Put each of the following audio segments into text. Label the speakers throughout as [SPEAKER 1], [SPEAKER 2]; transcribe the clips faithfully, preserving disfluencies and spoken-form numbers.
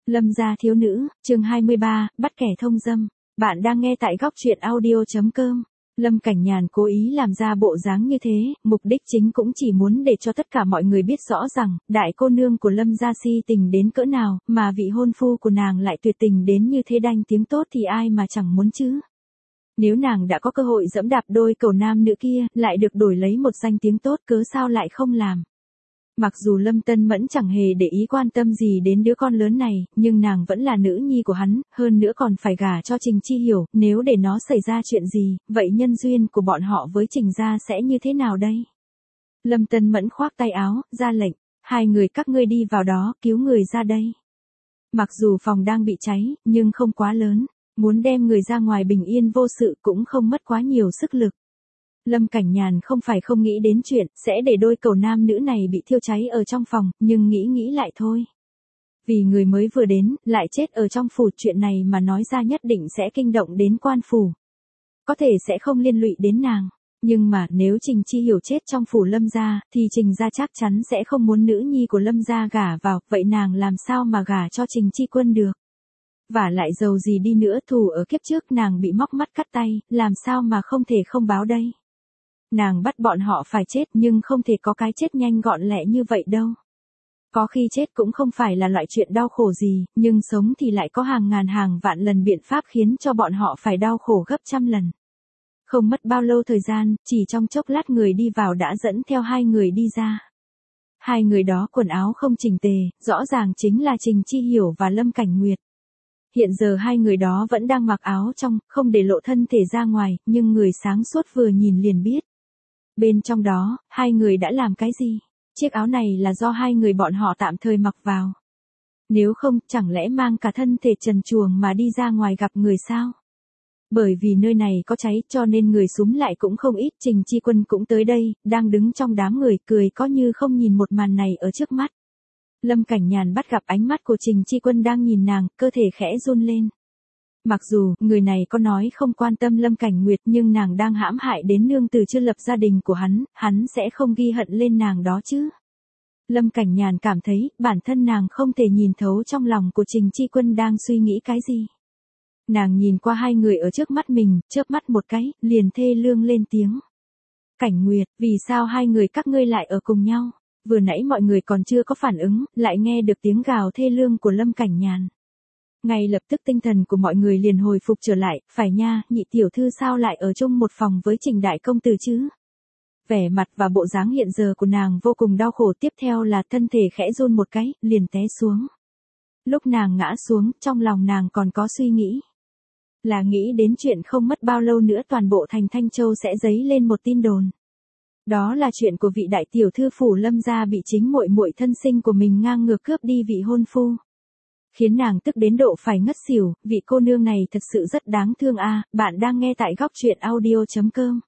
[SPEAKER 1] Lâm gia thiếu nữ, chương hai mươi ba, bắt kẻ thông dâm. Bạn đang nghe tại góc truyện audio chấm com. Lâm Cảnh Nhàn cố ý làm ra bộ dáng như thế, mục đích chính cũng chỉ muốn để cho tất cả mọi người biết rõ rằng, đại cô nương của Lâm gia si tình đến cỡ nào, mà vị hôn phu của nàng lại tuyệt tình đến như thế, đanh tiếng tốt thì ai mà chẳng muốn chứ. Nếu nàng đã có cơ hội dẫm đạp đôi cầu nam nữ kia, lại được đổi lấy một danh tiếng tốt, cớ sao lại không làm. Mặc dù Lâm Tân Mẫn chẳng hề để ý quan tâm gì đến đứa con lớn này, nhưng nàng vẫn là nữ nhi của hắn, hơn nữa còn phải gả cho Trình Chi Hiểu, nếu để nó xảy ra chuyện gì, vậy nhân duyên của bọn họ với Trình gia sẽ như thế nào đây? Lâm Tân Mẫn khoác tay áo, ra lệnh, hai người các ngươi đi vào đó, cứu người ra đây. Mặc dù phòng đang bị cháy, nhưng không quá lớn, muốn đem người ra ngoài bình yên vô sự cũng không mất quá nhiều sức lực. Lâm Cảnh Nhàn không phải không nghĩ đến chuyện sẽ để đôi cầu nam nữ này bị thiêu cháy ở trong phòng, nhưng nghĩ nghĩ lại thôi. Vì người mới vừa đến, lại chết ở trong phủ, chuyện này mà nói ra nhất định sẽ kinh động đến quan phủ. Có thể sẽ không liên lụy đến nàng, nhưng mà nếu Trình Chi Hiểu chết trong phủ Lâm gia, thì Trình gia chắc chắn sẽ không muốn nữ nhi của Lâm gia gả vào, vậy nàng làm sao mà gả cho Trình Chi Quân được? Và lại dầu gì đi nữa, thù ở kiếp trước nàng bị móc mắt cắt tay, làm sao mà không thể không báo đây? Nàng bắt bọn họ phải chết, nhưng không thể có cái chết nhanh gọn lẹ như vậy đâu. Có khi chết cũng không phải là loại chuyện đau khổ gì, nhưng sống thì lại có hàng ngàn hàng vạn lần biện pháp khiến cho bọn họ phải đau khổ gấp trăm lần. Không mất bao lâu thời gian, chỉ trong chốc lát người đi vào đã dẫn theo hai người đi ra. Hai người đó quần áo không chỉnh tề, rõ ràng chính là Trình Chi Hiểu và Lâm Cảnh Nguyệt. Hiện giờ hai người đó vẫn đang mặc áo trong, không để lộ thân thể ra ngoài, nhưng người sáng suốt vừa nhìn liền biết. Bên trong đó, hai người đã làm cái gì? Chiếc áo này là do hai người bọn họ tạm thời mặc vào. Nếu không, chẳng lẽ mang cả thân thể trần truồng mà đi ra ngoài gặp người sao? Bởi vì nơi này có cháy cho nên người xúm lại cũng không ít. Trình Chi Quân cũng tới đây, đang đứng trong đám người, cười có như không nhìn một màn này ở trước mắt. Lâm Cảnh Nhàn bắt gặp ánh mắt của Trình Chi Quân đang nhìn nàng, cơ thể khẽ run lên. Mặc dù, người này có nói không quan tâm Lâm Cảnh Nguyệt, nhưng nàng đang hãm hại đến nương tử chưa lập gia đình của hắn, hắn sẽ không ghi hận lên nàng đó chứ. Lâm Cảnh Nhàn cảm thấy, bản thân nàng không thể nhìn thấu trong lòng của Trình Chi Quân đang suy nghĩ cái gì. Nàng nhìn qua hai người ở trước mắt mình, chớp mắt một cái, liền thê lương lên tiếng. Cảnh Nguyệt, vì sao hai người các ngươi lại ở cùng nhau? Vừa nãy mọi người còn chưa có phản ứng, lại nghe được tiếng gào thê lương của Lâm Cảnh Nhàn. Ngay lập tức tinh thần của mọi người liền hồi phục trở lại, phải nha, nhị tiểu thư sao lại ở chung một phòng với Trình đại công tử chứ? Vẻ mặt và bộ dáng hiện giờ của nàng vô cùng đau khổ, tiếp theo là thân thể khẽ run một cái, liền té xuống. Lúc nàng ngã xuống, trong lòng nàng còn có suy nghĩ. Là nghĩ đến chuyện không mất bao lâu nữa toàn bộ thành Thanh Châu sẽ dấy lên một tin đồn. Đó là chuyện của vị đại tiểu thư phủ Lâm gia bị chính muội muội thân sinh của mình ngang ngược cướp đi vị hôn phu. Khiến nàng tức đến độ phải ngất xỉu, vị cô nương này thật sự rất đáng thương a. À, bạn đang nghe tại góc truyện audio chấm com.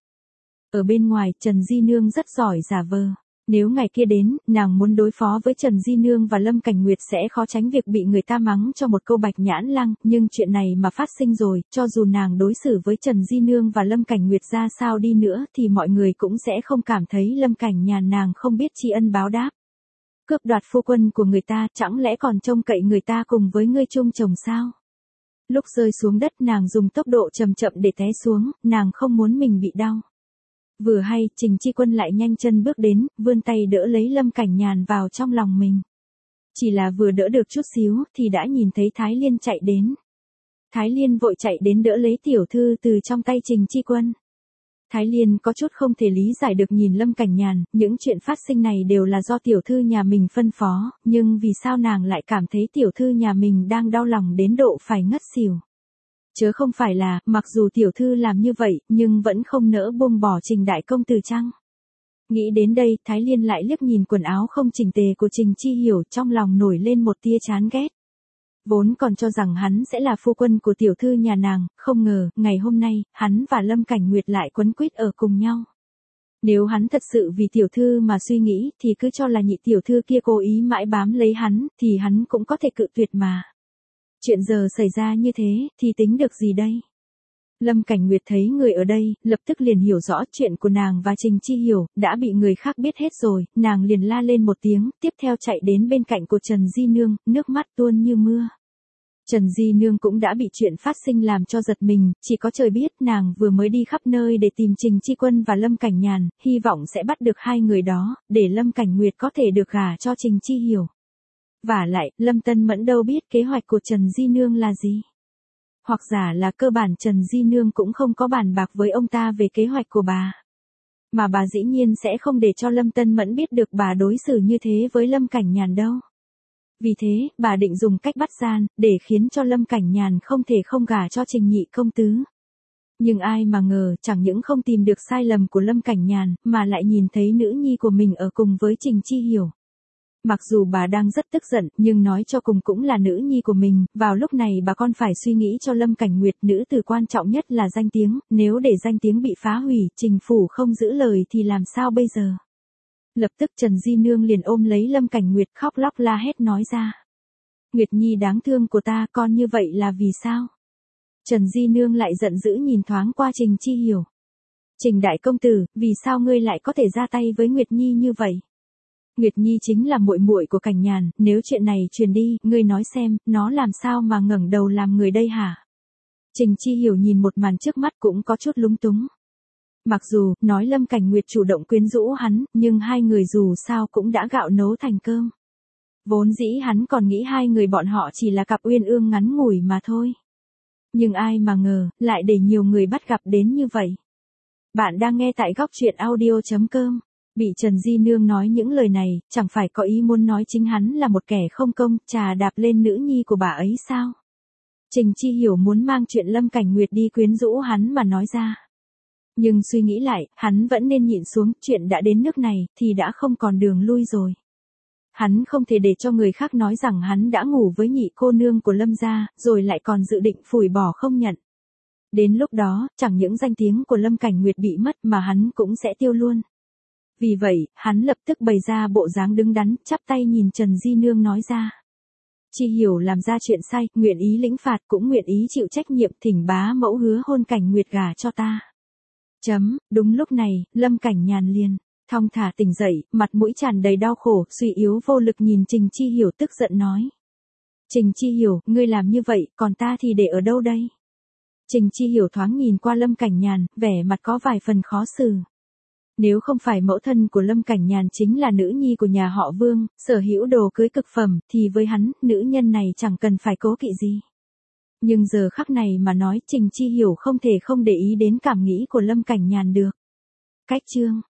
[SPEAKER 1] Ở bên ngoài, Trần Di Nương rất giỏi giả vờ. Nếu ngày kia đến, nàng muốn đối phó với Trần Di Nương và Lâm Cảnh Nguyệt sẽ khó tránh việc bị người ta mắng cho một câu bạch nhãn lăng, nhưng chuyện này mà phát sinh rồi, cho dù nàng đối xử với Trần Di Nương và Lâm Cảnh Nguyệt ra sao đi nữa thì mọi người cũng sẽ không cảm thấy Lâm Cảnh Nhàn nàng không biết tri ân báo đáp. Cướp đoạt phu quân của người ta, chẳng lẽ còn trông cậy người ta cùng với ngươi chung chồng sao? Lúc rơi xuống đất nàng dùng tốc độ chậm chậm để té xuống, nàng không muốn mình bị đau. Vừa hay, Trình Chi Quân lại nhanh chân bước đến, vươn tay đỡ lấy Lâm Cảnh Nhàn vào trong lòng mình. Chỉ là vừa đỡ được chút xíu, thì đã nhìn thấy Thái Liên chạy đến. Thái Liên vội chạy đến đỡ lấy tiểu thư từ trong tay Trình Chi Quân. Thái Liên có chút không thể lý giải được nhìn Lâm Cảnh Nhàn, những chuyện phát sinh này đều là do tiểu thư nhà mình phân phó, nhưng vì sao nàng lại cảm thấy tiểu thư nhà mình đang đau lòng đến độ phải ngất xỉu. Chớ không phải là, mặc dù tiểu thư làm như vậy, nhưng vẫn không nỡ buông bỏ Trình đại công tử chăng? Nghĩ đến đây, Thái Liên lại liếc nhìn quần áo không chỉnh tề của Trình Chi Hiểu, trong lòng nổi lên một tia chán ghét. Vốn còn cho rằng hắn sẽ là phu quân của tiểu thư nhà nàng, không ngờ, ngày hôm nay, hắn và Lâm Cảnh Nguyệt lại quấn quýt ở cùng nhau. Nếu hắn thật sự vì tiểu thư mà suy nghĩ, thì cứ cho là nhị tiểu thư kia cố ý mãi bám lấy hắn, thì hắn cũng có thể cự tuyệt mà. Chuyện giờ xảy ra như thế, thì tính được gì đây? Lâm Cảnh Nguyệt thấy người ở đây, lập tức liền hiểu rõ chuyện của nàng và Trình Chi Hiểu, đã bị người khác biết hết rồi, nàng liền la lên một tiếng, tiếp theo chạy đến bên cạnh của Trần Di Nương, nước mắt tuôn như mưa. Trần Di Nương cũng đã bị chuyện phát sinh làm cho giật mình, chỉ có trời biết nàng vừa mới đi khắp nơi để tìm Trình Chi Quân và Lâm Cảnh Nhàn, hy vọng sẽ bắt được hai người đó, để Lâm Cảnh Nguyệt có thể được gả cho Trình Chi Hiểu. Vả lại, Lâm Tân Mẫn đâu biết kế hoạch của Trần Di Nương là gì. Hoặc giả là cơ bản Trần Di Nương cũng không có bàn bạc với ông ta về kế hoạch của bà. Mà bà dĩ nhiên sẽ không để cho Lâm Tân Mẫn biết được bà đối xử như thế với Lâm Cảnh Nhàn đâu. Vì thế, bà định dùng cách bắt gian, để khiến cho Lâm Cảnh Nhàn không thể không gả cho Trình nhị công tứ. Nhưng ai mà ngờ, chẳng những không tìm được sai lầm của Lâm Cảnh Nhàn, mà lại nhìn thấy nữ nhi của mình ở cùng với Trình Chi Hiểu. Mặc dù bà đang rất tức giận, nhưng nói cho cùng cũng là nữ nhi của mình, vào lúc này bà con phải suy nghĩ cho Lâm Cảnh Nguyệt, nữ từ quan trọng nhất là danh tiếng, nếu để danh tiếng bị phá hủy, Trình phủ không giữ lời thì làm sao bây giờ? Lập tức Trần Di Nương liền ôm lấy Lâm Cảnh Nguyệt khóc lóc la hét nói ra. Nguyệt Nhi đáng thương của ta, con như vậy là vì sao? Trần Di Nương lại giận dữ nhìn thoáng qua Trình Chi Hiểu. Trình đại công tử, vì sao ngươi lại có thể ra tay với Nguyệt Nhi như vậy? Nguyệt Nhi chính là muội muội của Cảnh Nhàn, nếu chuyện này truyền đi, ngươi nói xem, nó làm sao mà ngẩng đầu làm người đây hả? Trình Chi Hiểu nhìn một màn trước mắt cũng có chút lúng túng. Mặc dù, nói Lâm Cảnh Nguyệt chủ động quyến rũ hắn, nhưng hai người dù sao cũng đã gạo nấu thành cơm. Vốn dĩ hắn còn nghĩ hai người bọn họ chỉ là cặp uyên ương ngắn ngủi mà thôi. Nhưng ai mà ngờ, lại để nhiều người bắt gặp đến như vậy. Bạn đang nghe tại góc truyện audio chấm com. Bị Trần Di Nương nói những lời này, chẳng phải có ý muốn nói chính hắn là một kẻ không công, trà đạp lên nữ nhi của bà ấy sao? Trình Chi Hiểu muốn mang chuyện Lâm Cảnh Nguyệt đi quyến rũ hắn mà nói ra. Nhưng suy nghĩ lại, hắn vẫn nên nhịn xuống, chuyện đã đến nước này, thì đã không còn đường lui rồi. Hắn không thể để cho người khác nói rằng hắn đã ngủ với nhị cô nương của Lâm gia, rồi lại còn dự định phủi bỏ không nhận. Đến lúc đó, chẳng những danh tiếng của Lâm Cảnh Nguyệt bị mất mà hắn cũng sẽ tiêu luôn. Vì vậy, hắn lập tức bày ra bộ dáng đứng đắn, chắp tay nhìn Trần Di Nương nói ra. Chi Hiểu làm ra chuyện sai, nguyện ý lĩnh phạt cũng nguyện ý chịu trách nhiệm, thỉnh bá mẫu hứa hôn Cảnh Nguyệt gả cho ta. Chấm, đúng lúc này, Lâm Cảnh Nhàn liền, thong thả tỉnh dậy, mặt mũi tràn đầy đau khổ, suy yếu vô lực nhìn Trình Chi Hiểu tức giận nói. Trình Chi Hiểu, ngươi làm như vậy, còn ta thì để ở đâu đây? Trình Chi Hiểu thoáng nhìn qua Lâm Cảnh Nhàn, vẻ mặt có vài phần khó xử. Nếu không phải mẫu thân của Lâm Cảnh Nhàn chính là nữ nhi của nhà họ Vương, sở hữu đồ cưới cực phẩm, thì với hắn, nữ nhân này chẳng cần phải cố kỵ gì. Nhưng giờ khắc này mà nói Trình Chi Hiểu không thể không để ý đến cảm nghĩ của Lâm Cảnh Nhàn được. Cách chương